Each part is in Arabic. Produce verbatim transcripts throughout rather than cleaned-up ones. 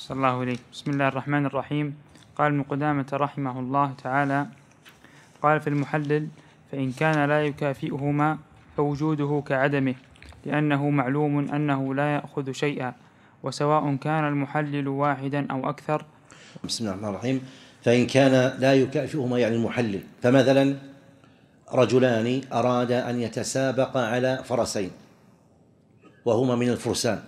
صلى الله عليه. بسم الله الرحمن الرحيم. قال ابن قدامة رحمه الله تعالى: قال في المحلل: فإن كان لا يكافئهما فوجوده كعدمه، لأنه معلوم أنه لا يأخذ شيئا، وسواء كان المحلل واحدا أو أكثر. بسم الله الرحمن الرحيم. فإن كان لا يكافئهما يعني المحلل، فمثلا رجلان أرادا أن يتسابقا على فرسين وهما من الفرسان،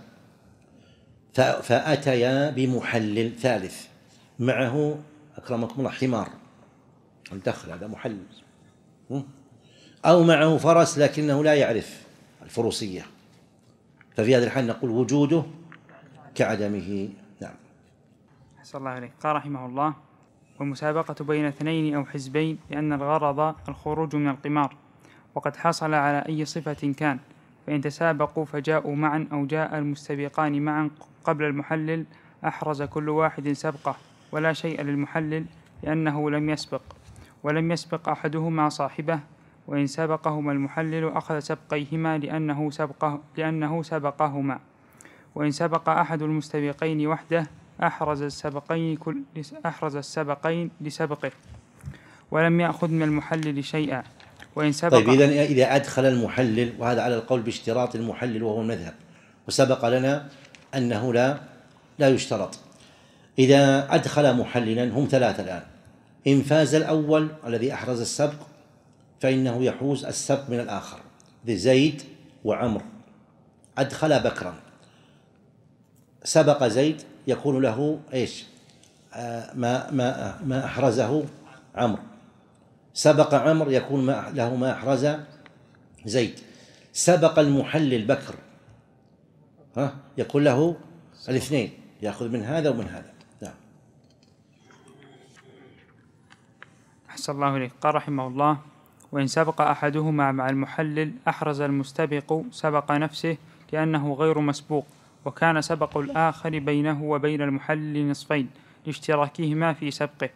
فأتيا بمحلل ثالث معه أكرمكم الله حمار، الدخل هذا محلل، أو معه فرس لكنه لا يعرف الفروسية، ففي هذا الحال نقول وجوده كعدمه. نعم. أحسن الله عليك. قال رحمه الله: والمسابقة بين اثنين أو حزبين، لأن الغرض الخروج من القمار، وقد حصل على أي صفة كان، فإن تسابقوا فجاءوا معا أو جاء المستبقان معا قبل المحلل أحرز كل واحد سبقه، ولا شيء للمحلل لأنه لم يسبق، ولم يسبق أحدهما صاحبه، وإن سبقهما المحلل أخذ سبقيهما لأنه سبقه لأنه سبقهما، وإن سبق أحد المستبقين وحده أحرز السبقين كل أحرز السبقين لسبقه، ولم يأخذ من المحلل شيئا. وإن سبق طيب إذن إذا أدخل المحلل، وهذا على القول باشتراط المحلل وهو المذهب، وسبق لنا أنه لا لا يشترط، إذا أدخل محللا، هم ثلاثة الآن، إن فاز الأول الذي أحرز السبق فإنه يحوز السبق من الآخر، زيد وعمر أدخل بكرا، سبق زيد يكون له إيش؟ آه ما ما ما أحرزه عمرو، سبق عمرو يكون ما له ما أحرز زيد، سبق المحلل بكر، ها يكون له الاثنين، يأخذ من هذا ومن هذا. نعم. أحسن الله إليك. قال رحمه الله: وإن سبق أحدهما مع المحلل أحرز المستبق سبق نفسه، لأنه غير مسبوق، وكان سبق الآخر بينه وبين المحلل نصفين لاشتراكهما في سبقه.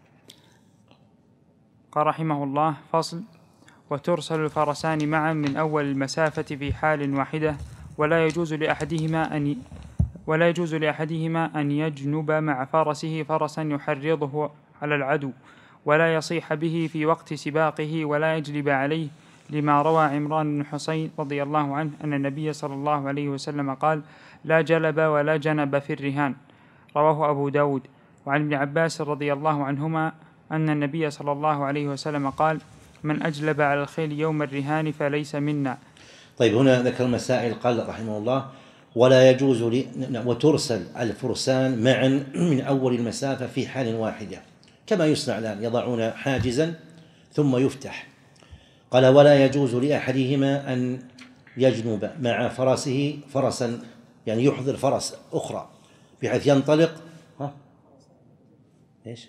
قال رحمه الله: فصل: وترسل الفرسان معا من أول المسافة في حال واحدة، ولا يجوز لأحدهما أن ولا يجوز لأحدهما أن يجنب مع فرسه فرسا يحرضه على العدو، ولا يصيح به في وقت سباقه، ولا يجلب عليه، لما روى عمران بن حسين رضي الله عنه أن النبي صلى الله عليه وسلم قال: لا جلب ولا جنب في الرهان. رواه أبو داود. وعن ابن عباس رضي الله عنهما أن النبي صلى الله عليه وسلم قال: من أجلب على الخيل يوم الرهان فليس منا. طيب هنا ذكر مسائل، قال رحمه الله: ولا يجوز لي وترسل الفرسان معا من أول المسافة في حال واحدة، كما يصنع الآن، يضعون حاجزا ثم يفتح. قال: ولا يجوز لأحدهما أن يجنب مع فرسه فرسا، يعني يحضر فرس أخرى بحيث ينطلق. ها إيش؟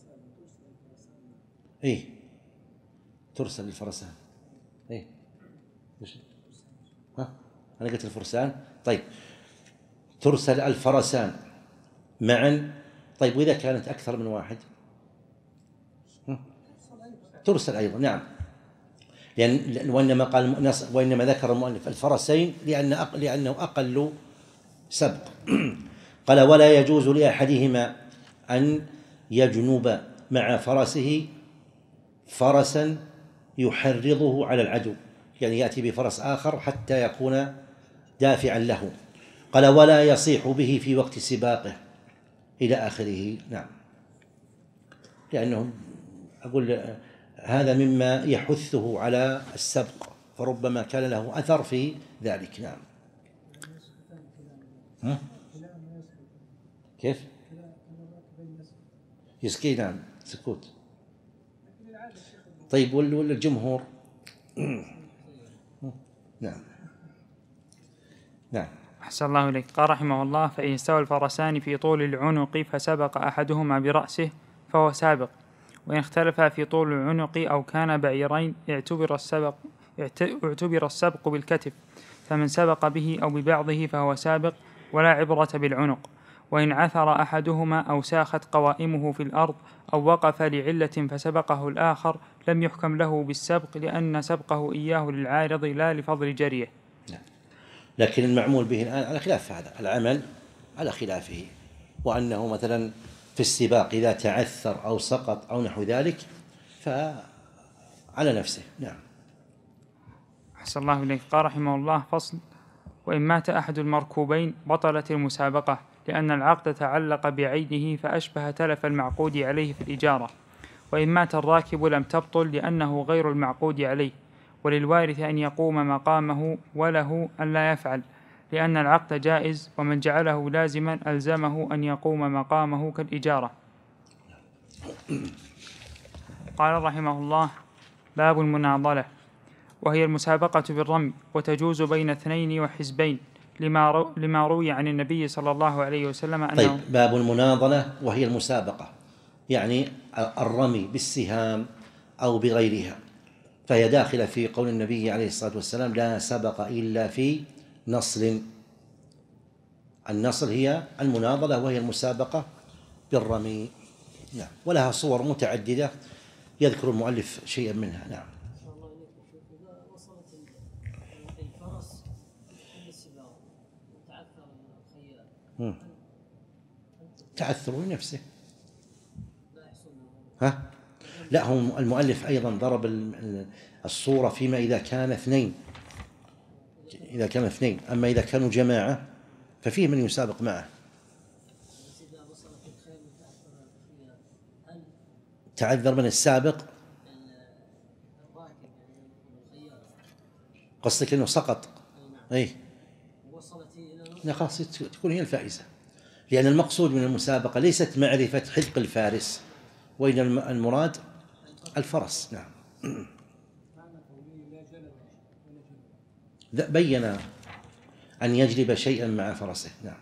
إيه ترسل الفرسان. إيه ها أنا قلت الفرسان. طيب ترسل الفرسان معا. طيب وإذا كانت أكثر من واحد ترسل أيضا. نعم، لأن وإنما قال وإنما ذكر المؤلف الفرسين لأن أق... لأنه أقل سبق. قال: ولا يجوز لأحدهما أن يجنب مع فرسه فرسا يحرضه على العدو، يعني يأتي بفرس آخر حتى يكون دافعا له. قال: ولا يصيح به في وقت سباقه إلى آخره. نعم، لأنه أقول هذا مما يحثه على السبق، فربما كان له أثر في ذلك. نعم. ها؟ كيف؟ يسكي. نعم، سكوت. طيب ولا الجمهور؟ نعم. نعم. أحسن الله إليك. قال رحمه الله: فإن استوى الفرسان في طول العنق فسبق أحدهما برأسه فهو سابق، وإن اختلفا في طول العنق أو كان بعيرين اعتبر السبق اعتبر السبق بالكتف، فمن سبق به أو ببعضه فهو سابق، ولا عبرة بالعنق. وإن عثر أحدهما أو ساخت قوائمه في الأرض أو وقف لعلة فسبقه الآخر لم يحكم له بالسبق، لأن سبقه إياه للعارض لا لفضل جريه. لكن المعمول به الآن على خلاف هذا، العمل على خلافه، وأنه مثلا في السباق إذا تعثر أو سقط أو نحو ذلك فعلى نفسه. نعم. أحسن الله إليك. قال رحمه الله: فصل: وإن مات أحد المركوبين بطلت المسابقة، لأن العقد تعلق بعينه فأشبه تلف المعقود عليه في الإجارة. وإن مات الراكب لم تبطل، لأنه غير المعقود عليه، وللوارث أن يقوم مقامه وله أن لا يفعل، لأن العقد جائز، ومن جعله لازما ألزمه أن يقوم مقامه كالإجارة. قال رحمه الله: باب المناضلة، وهي المسابقة بالرمي، وتجوز بين اثنين وحزبين، لما, رو لما روي عن النبي صلى الله عليه وسلم أنه. طيب، باب المناضلة وهي المسابقة، يعني الرمي بالسهام أو بغيرها، فهي داخلة في قول النبي عليه الصلاة والسلام: لا سبق إلا في نصل. النصل هي المناضلة وهي المسابقة بالرمي. نعم. ولها صور متعددة يذكر المؤلف شيئا منها. نعم. تعثر لنفسه. ها؟ لا، هو المؤلف أيضا ضرب الصورة فيما إذا كان اثنين، إذا كان اثنين، أما إذا كانوا جماعة ففيه من يسابق معه. تعذر من السابق، قصدك أنه سقط. أي لا، خلاص تكون هي الفائزة، لأن المقصود من المسابقة ليست معرفة حذق الفارس، وإن المراد الفرس. نعم. بين أن يجلب شيئا مع فرسه. نعم.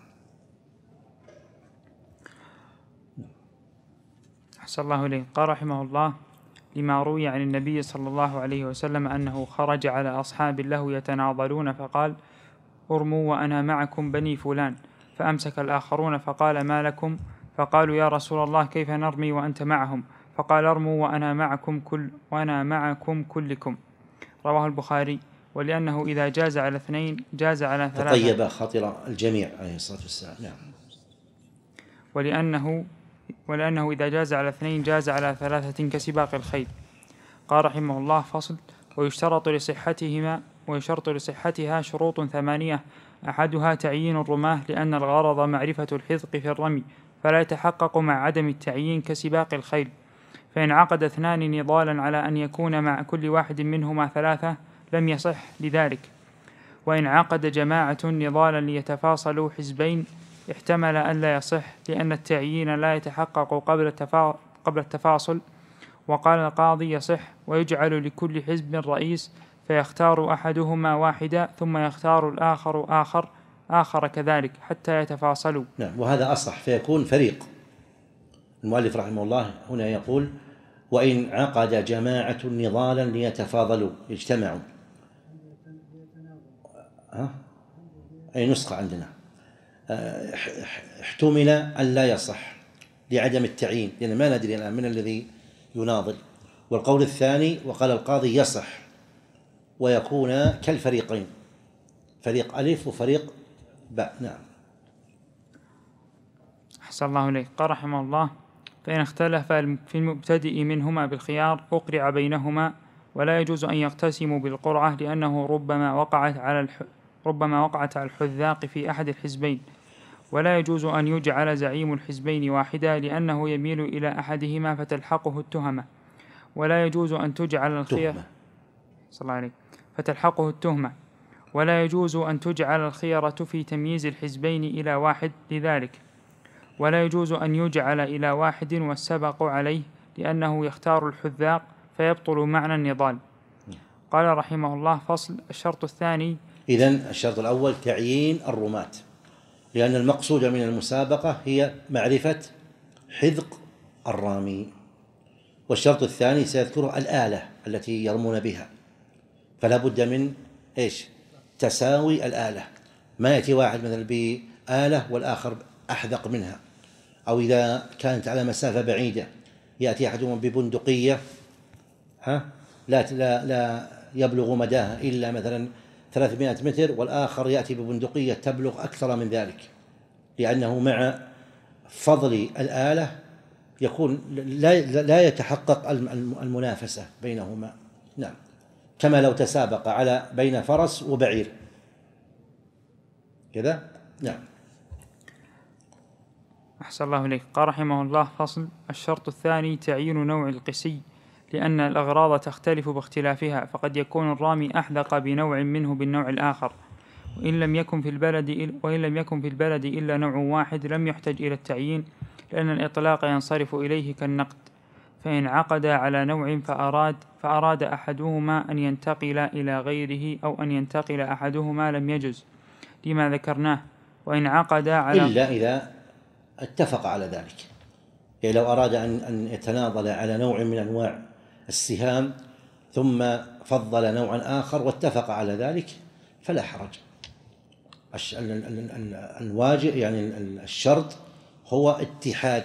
أحسن الله إليه. قال رحمه الله: لما روي عن النبي صلى الله عليه وسلم أنه خرج على أصحاب له يتناضلون فقال: ارموا وأنا معكم بني فلان، فأمسك الآخرون فقال: ما لكم؟ فقالوا: يا رسول الله، كيف نرمي وأنت معهم؟ فقال: ارموا وأنا معكم كل وأنا معكم كلكم. رواه البخاري. ولأنه إذا جاز على اثنين جاز على ثلاثة. تطيب خاطر الجميع عليه الصلاة والسلام. نعم. ولأنه ولأنه إذا جاز على اثنين جاز على ثلاثة كسباق الخيل. قال رحمه الله: فصل: ويشترط لصحتهما ويشترط لصحتها شروط ثمانية، أحدها تعيين الرماة، لأن الغرض معرفة الحذق في الرمي، فلا يتحقق مع عدم التعيين كسباق الخيل. فإن عقد اثنان نضالا على أن يكون مع كل واحد منهما ثلاثة لم يصح لذلك. وإن عقد جماعة نضالا ليتفاصلوا حزبين احتمل أن لا يصح، لأن التعيين لا يتحقق قبل التفا... قبل التفاصل. وقال القاضي: يصح، ويجعل لكل حزب رئيس، فيختار أحدهما واحدا ثم يختار الآخر آخر آخر كذلك حتى يتفاصلوا. نعم. وهذا أصح، فيكون فريق. المؤلف رحمه الله هنا يقول: وإن عقد جماعة نضالا ليتفاضلوا، يجتمعوا. ها؟ أي نسخة عندنا احتمل أن لا يصح لعدم التعيين، لأن ما ندري الآن من الذي يناضل. والقول الثاني وقال القاضي: يصح، ويكون كالفريقين، فريق ألف وفريق باء. نعم. أحسن الله إليك. قال رحمه الله: فإن اختلف في المبتدئ منهما بالخيار أقرع بينهما، ولا يجوز أن يقتسموا بالقرعة، لأنه ربما وقعت على الح... ربما وقعت على الحذاق في أحد الحزبين. ولا يجوز أن يجعل زعيم الحزبين واحدا، لأنه يميل إلى أحدهما فتلحقه التهمة. ولا يجوز أن تجعل الخيرة صلى الله عليه فتلحقه التهمة. ولا يجوز أن تجعل الخيرة في تمييز الحزبين إلى واحد لذلك. ولا يجوز أن يجعل إلى واحد والسبق عليه، لأنه يختار الحذاق فيبطل معنى النضال. قال رحمه الله: فصل: الشرط الثاني. إذن الشرط الأول تعيين الرماة، لأن المقصود من المسابقة هي معرفة حذق الرامي. والشرط الثاني سيذكره الآلة التي يرمون بها، فلا بد من إيش؟ تساوي الآلة. ما يأتي واحد مثلا بآلة والآخر أحذق منها، أو إذا كانت على مسافة بعيدة يأتي أحدهم ببندقية ها لا لا لا يبلغ مداها إلا مثلا ثلاثمائة متر، والآخر يأتي ببندقية تبلغ أكثر من ذلك، لأنه مع فضل الآلة يكون لا لا يتحقق المنافسة بينهما. نعم، كما لو تسابق على بين فرس وبعير كذا. نعم. أحسن الله إليك. قال رحمه الله: فصل. الشرط الثاني تعيين نوع القسي، لأن الأغراض تختلف باختلافها، فقد يكون الرامي أحدق بنوع منه بالنوع الآخر، وإن لم يكن في البلد وإن لم يكن في البلد إلا نوع واحد لم يحتج إلى التعيين، لأن الإطلاق ينصرف إليه كالنقد. فإن عقد على نوع فأراد فأراد أحدهما أن ينتقل إلى غيره أو أن ينتقل أحدهما لم يجز لما ذكرناه. وإن عقد على إلا إذا اتفق على ذلك، يعني لو أراد أن يتناضل على نوع من أنواع السهام ثم فضل نوعا آخر واتفق على ذلك فلا حرج. الواجب يعني الشرط هو اتحاد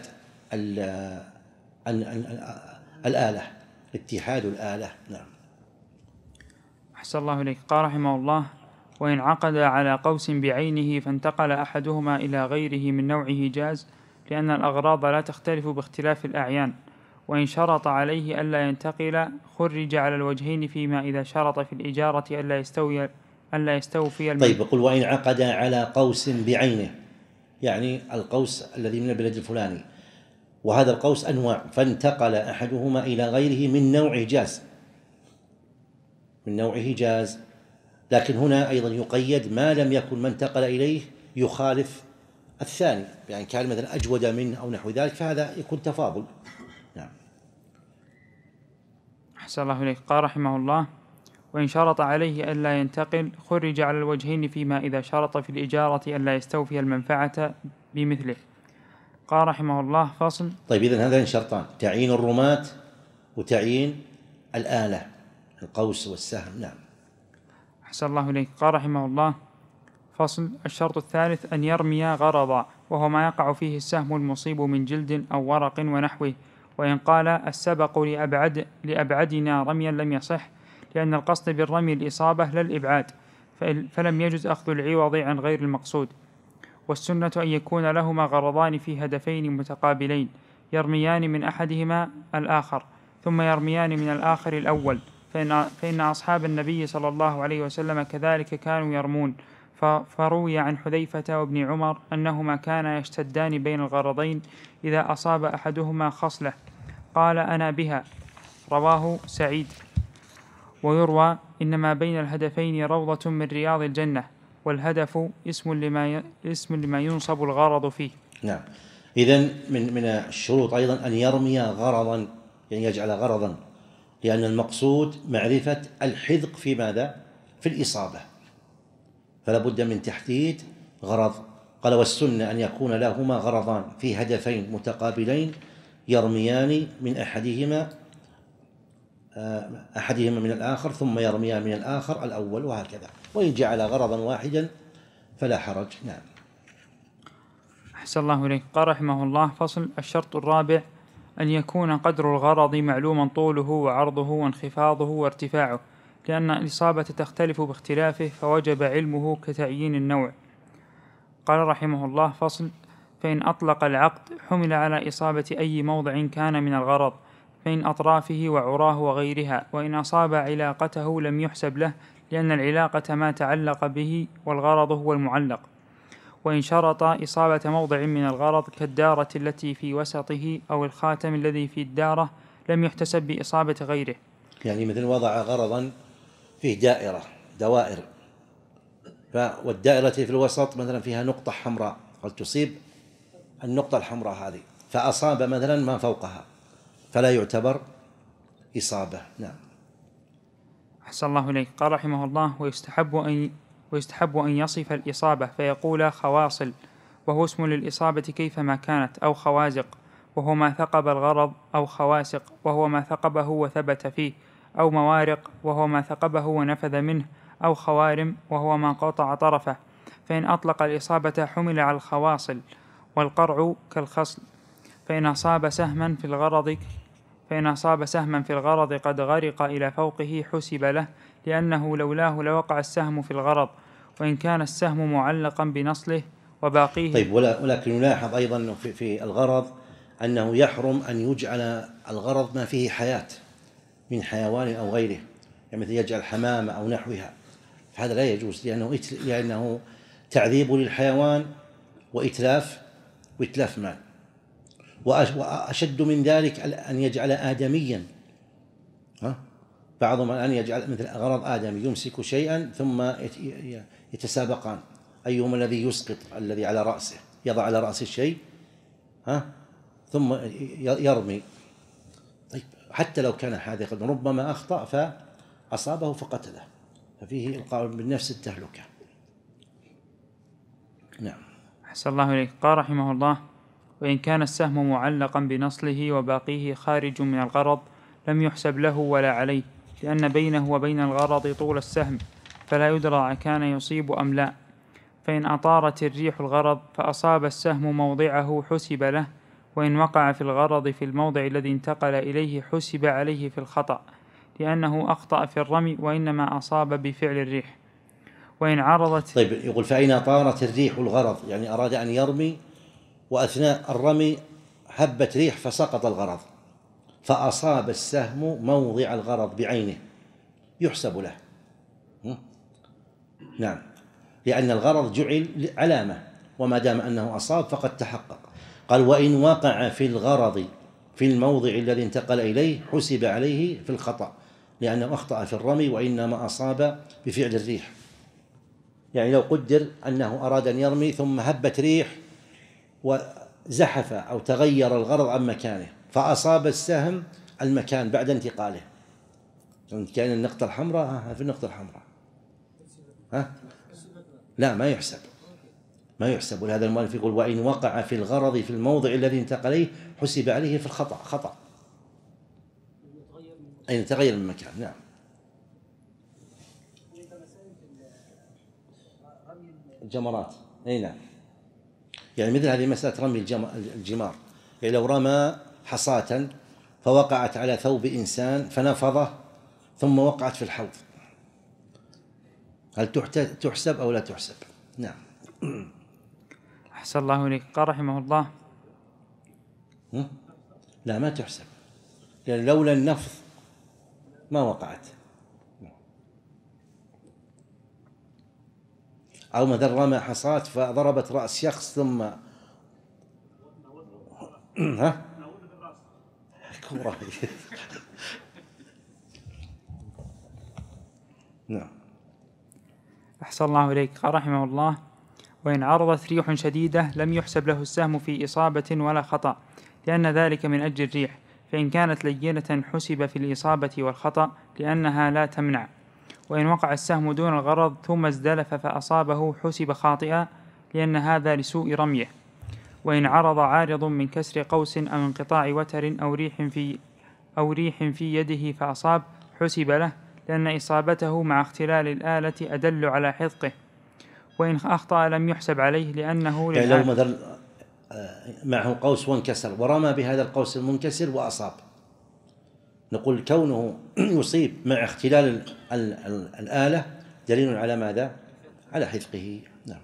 الآلة، اتحاد الآلة. نعم. أحسن الله إليك. قال رحمه الله: وإن عقد على قوس بعينه فانتقل أحدهما إلى غيره من نوعه جاز، لأن الأغراض لا تختلف باختلاف الأعيان. وإن شرط عليه ألا ينتقل خرج على الوجهين، فيما إذا شرط في الإجارة ألا يستوي ألا يستوفي المال. طيب، يقول: وإن عقد على قوس بعينه، يعني القوس الذي من البلد الفلاني، وهذا القوس أنواع، فانتقل أحدهما إلى غيره من نوع جاز، من نوعه جاز، لكن هنا أيضا يقيد ما لم يكن ما انتقل إليه يخالف الثاني، يعني كان مثلا أجود منه أو نحو ذلك، فهذا يكون تفاضل. نعم. أحسن الله إليك. قال رحمه الله: وإن شرط عليه ألا ينتقل خرج على الوجهين، فيما إذا شرط في الإجارة ألا يستوفي المنفعة بمثله. قال رحمه الله: فصل. طيب، إذن هذين شرطان: تعيين الرماة وتعيين الآلة، القوس والسهم. نعم. أحسن الله إليك. قال رحمه الله: فصل. الشرط الثالث أن يرمي غرضا، وهو ما يقع فيه السهم المصيب من جلد أو ورق ونحوه. وإن قال السبق لأبعد لأبعدنا رميا لم يصح، لأن القصد بالرمي الإصابة لا الإبعاد، فلم يجز أخذ العوض عن غير المقصود. والسنة أن يكون لهما غرضان في هدفين متقابلين، يرميان من أحدهما الآخر ثم يرميان من الآخر الأول، فإن, فإن أصحاب النبي صلى الله عليه وسلم كذلك كانوا يرمون. فروي عن حذيفة وابن عمر أنهما كانا يشتدان بين الغرضين إذا أصاب أحدهما خصلة، قال أنا بها، رواه سعيد. ويروى إنما بين الهدفين روضة من رياض الجنة، والهدف اسم لما اسم لما ينصب الغرض فيه. نعم. إذن من من الشروط أيضا أن يرمي غرضا، يعني يجعل غرضا، لأن المقصود معرفة الحذق في ماذا؟ في الإصابة، فلا بد من تحديد غرض. قال: والسنة أن يكون لهما غرضان في هدفين متقابلين، يرميان من أحدهما أحدهما من الآخر ثم يرميان من الآخر الأول، وهكذا. وإن جعل غرضا واحدا فلا حرج. نعم. أحسن الله إليك. قال رحمه الله: فصل. الشرط الرابع أن يكون قدر الغرض معلوما طوله وعرضه وانخفاضه وارتفاعه، لأن الإصابة تختلف باختلافه، فوجب علمه كتعيين النوع. قال رحمه الله: فصل. فإن أطلق العقد حمل على إصابة أي موضع كان من الغرض، بين أطرافه وعراه وغيرها، وإن أصاب علاقته لم يحسب له، لأن العلاقة ما تعلق به والغرض هو المعلق. وإن شرط إصابة موضع من الغرض كالدارة التي في وسطه أو الخاتم الذي في الدارة لم يحتسب بإصابة غيره. يعني مثل وضع غرضا فيه دائرة دوائر، والدائرة في الوسط مثلا فيها نقطة حمراء، قد تصيب النقطة الحمراء هذه، فأصاب مثلا ما فوقها، فلا يعتبر إصابة. نعم. أحسن الله إليك. قال رحمه الله: ويستحب أن ويستحب أن يصف الإصابة فيقول خواصل، وهو اسم للإصابة كيفما كانت، أو خوازق وهو ما ثقب الغرض، أو خواسق وهو ما ثقبه وثبت فيه، أو موارق وهو ما ثقبه ونفذ منه، أو خوارم وهو ما قطع طرفه. فإن أطلق الإصابة حمل على الخواصل، والقرع كالخصل. فإن أصاب سهما في الغرض فإن أصاب سهما في الغرض قد غرق إلى فوقه حسب له، لأنه لولاه لوقع السهم في الغرض، وإن كان السهم معلقا بنصله وباقيه. طيب، ولا ولكن يلاحظ أيضا أنه في, في الغرض أنه يحرم أن يجعل الغرض ما فيه حياة من حيوان أو غيره، يعني مثل يجعل حمامة أو نحوها، فهذا لا يجوز، لأنه لأنه تعذيب للحيوان وإتلاف وإتلاف مال. وأشد من ذلك أن يجعل آدميا، ها؟ بعضهم الآن يجعل مثل غرض آدمي، يمسك شيئا ثم يتسابقان أيهما الذي يسقط الذي على رأسه، يضع على رأسه الشيء ها ثم يرمي. طيب، حتى لو كان حاذقا ربما أخطأ فأصابه فقتله، ففيه إلقاء بالنفس التهلكة. نعم. أحسن الله إليك. قال رحمه الله: وإن كان السهم معلقا بنصله وباقيه خارج من الغرض لم يحسب له ولا عليه، لأن بينه وبين الغرض طول السهم، فلا يدرى أكان يصيب أم لا. فإن أطارت الريح الغرض فأصاب السهم موضعه حسب له، وإن وقع في الغرض في الموضع الذي انتقل إليه حسب عليه في الخطأ، لأنه أخطأ في الرمي وإنما أصاب بفعل الريح. وإن عرضت. طيب، يقول فإن طارت الريح الغرض، يعني أراد أن يرمي وأثناء الرمي هبت ريح فسقط الغرض، فأصاب السهم موضع الغرض بعينه، يحسب له. نعم، لأن الغرض جعل علامة، وما دام أنه أصاب فقد تحقق. قال: وإن وقع في الغرض في الموضع الذي انتقل إليه حسب عليه في الخطأ، لأنه أخطأ في الرمي وإنما أصاب بفعل الريح. يعني لو قدر أنه أراد أن يرمي ثم هبت ريح وزحف أو تغير الغرض عن مكانه فأصاب السهم المكان بعد انتقاله، كان النقطة الحمراء ها في النقطة الحمراء ها لا ما يحسب، ما يحسب. ولهذا المؤلف يقول: وإن وقع في الغرض في الموضع الذي انتقل إليه حسب عليه في الخطأ، خطأ أي تغير من مكان. نعم. الجمرات، أي نعم، يعني مثل هذه مسألة رمي الجمار، يعني لو رمى حصاة فوقعت على ثوب إنسان فنفضه ثم وقعت في الحوض، هل تحسب أو لا تحسب؟ نعم. أحسن الله إليك. قال رحمه الله: لا ما تحسب، يعني لولا النفض ما وقعت. أو مثلا رمى حصاة فضربت رأس شخص ثم ها كبرى. نعم. أحسن الله إليك. قال رحمه الله: وإن عرضت ريح شديدة لم يحسب له السهم في إصابة ولا خطأ، لأن ذلك من أجل الريح، فإن كانت لينة حسب في الإصابة والخطأ لأنها لا تمنع. وإن وقع السهم دون الغرض ثم ازدلف فأصابه حسب خاطئا، لأن هذا لسوء رميه. وإن عرض عارض من كسر قوس أو انقطاع وتر أو ريح في أو ريح في يده فأصاب حسب له، لأن إصابته مع اختلال الآلة أدل على حذقه. وإن أخطأ لم يحسب عليه لأنه يعني لو مثلا معه قوس وانكسر ورمى بهذا القوس المنكسر وأصاب، نقول كونه يصيب مع اختلال الآلة دليل على ماذا؟ على حذقه. نعم.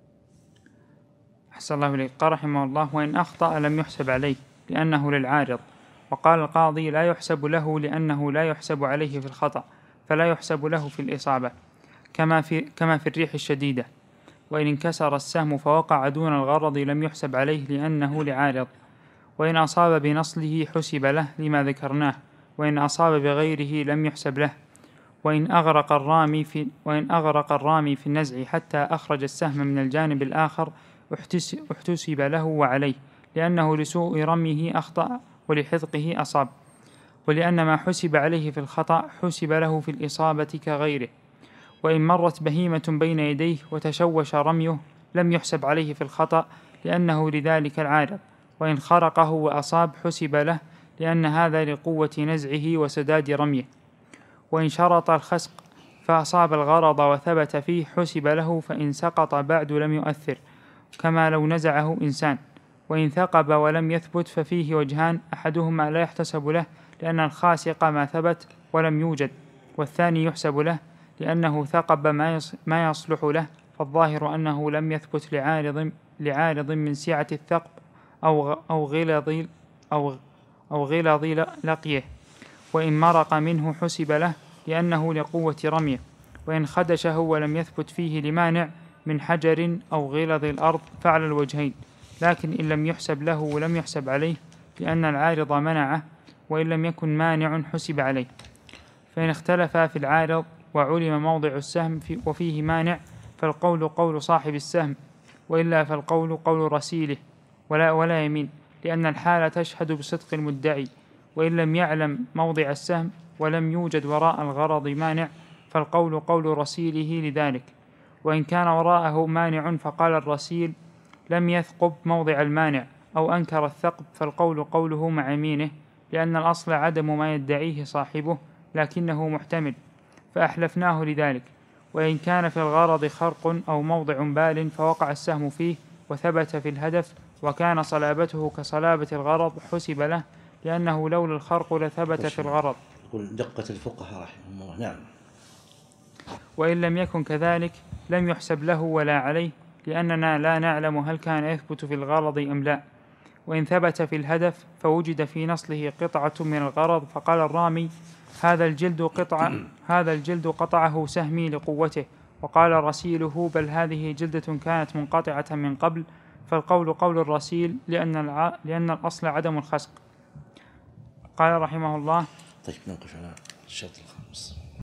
أحسن الله إليك. قال رحمه الله: وإن أخطأ لم يحسب عليه لأنه للعارض. وقال القاضي: لا يحسب له لأنه لا يحسب عليه في الخطأ، فلا يحسب له في الإصابة، كما في, كما في الريح الشديدة. وإن انكسر السهم فوقع دون الغرض لم يحسب عليه لأنه لعارض. وإن أصاب بنصله حسب له لما ذكرناه، وإن أصاب بغيره لم يحسب له. وإن أغرق الرامي في وإن أغرق الرامي في النزع حتى أخرج السهم من الجانب الآخر احتسب له وعليه، لأنه لسوء رميه أخطأ ولحذقه أصاب. ولأن ما حسب عليه في الخطأ حسب له في الإصابة كغيره. وإن مرت بهيمة بين يديه وتشوش رميه لم يحسب عليه في الخطأ، لأنه لذلك العارض. وإن خرقه وأصاب حسب له، لأن هذا لقوة نزعه وسداد رميه. وإن شرط الخسق فأصاب الغرض وثبت فيه حسب له، فإن سقط بعد لم يؤثر، كما لو نزعه إنسان. وإن ثقب ولم يثبت ففيه وجهان: أحدهما لا يحتسب له لأن الخاسق ما ثبت ولم يوجد، والثاني يحسب له لأنه ثقب ما يصلح له، فالظاهر أنه لم يثبت لعارض لعارض من سعة الثقب أو أو غلظ أو أو غلظ لقيه، وإن مرق منه حسب له لأنه لقوة رميه، وإن خدشه ولم يثبت فيه لمانع من حجر أو غلظ الأرض فعلى الوجهين، لكن إن لم يحسب له ولم يحسب عليه لأن العارض منعه، وإن لم يكن مانع حسب عليه. فإن اختلفا في العارض وعلم موضع السهم في وفيه مانع فالقول قول صاحب السهم، وإلا فالقول قول رسيله، ولا ولا يمين، لأن الحالة تشهد بصدق المدعي، وإن لم يعلم موضع السهم ولم يوجد وراء الغرض مانع فالقول قول رسيله لذلك. وإن كان وراءه مانع فقال الرسيل لم يثقب موضع المانع أو أنكر الثقب فالقول قوله مع يمينه، لأن الأصل عدم ما يدعيه صاحبه لكنه محتمل فأحلفناه لذلك. وإن كان في الغرض خرق أو موضع بال فوقع السهم فيه وثبت في الهدف وكان صلابته كصلابة الغرض حسب له، لأنه لولا الخرق لثبت في الغرض. يقول دقة الفقهاء رحمهم الله. نعم. وإن لم يكن كذلك لم يحسب له ولا عليه، لأننا لا نعلم هل كان يثبت في الغرض أم لا. وإن ثبت في الهدف فوجد في نصله قطعة من الغرض فقال الرامي هذا الجلد قطعة هذا الجلد قطعه سهمي لقوته، وقال رسيله بل هذه جلدة كانت منقطعة من قبل، فالقول قول الرسيل لأن الع... لأن الأصل عدم الخسق. قال رحمه الله. طيب ننقش على الشرط الخامس.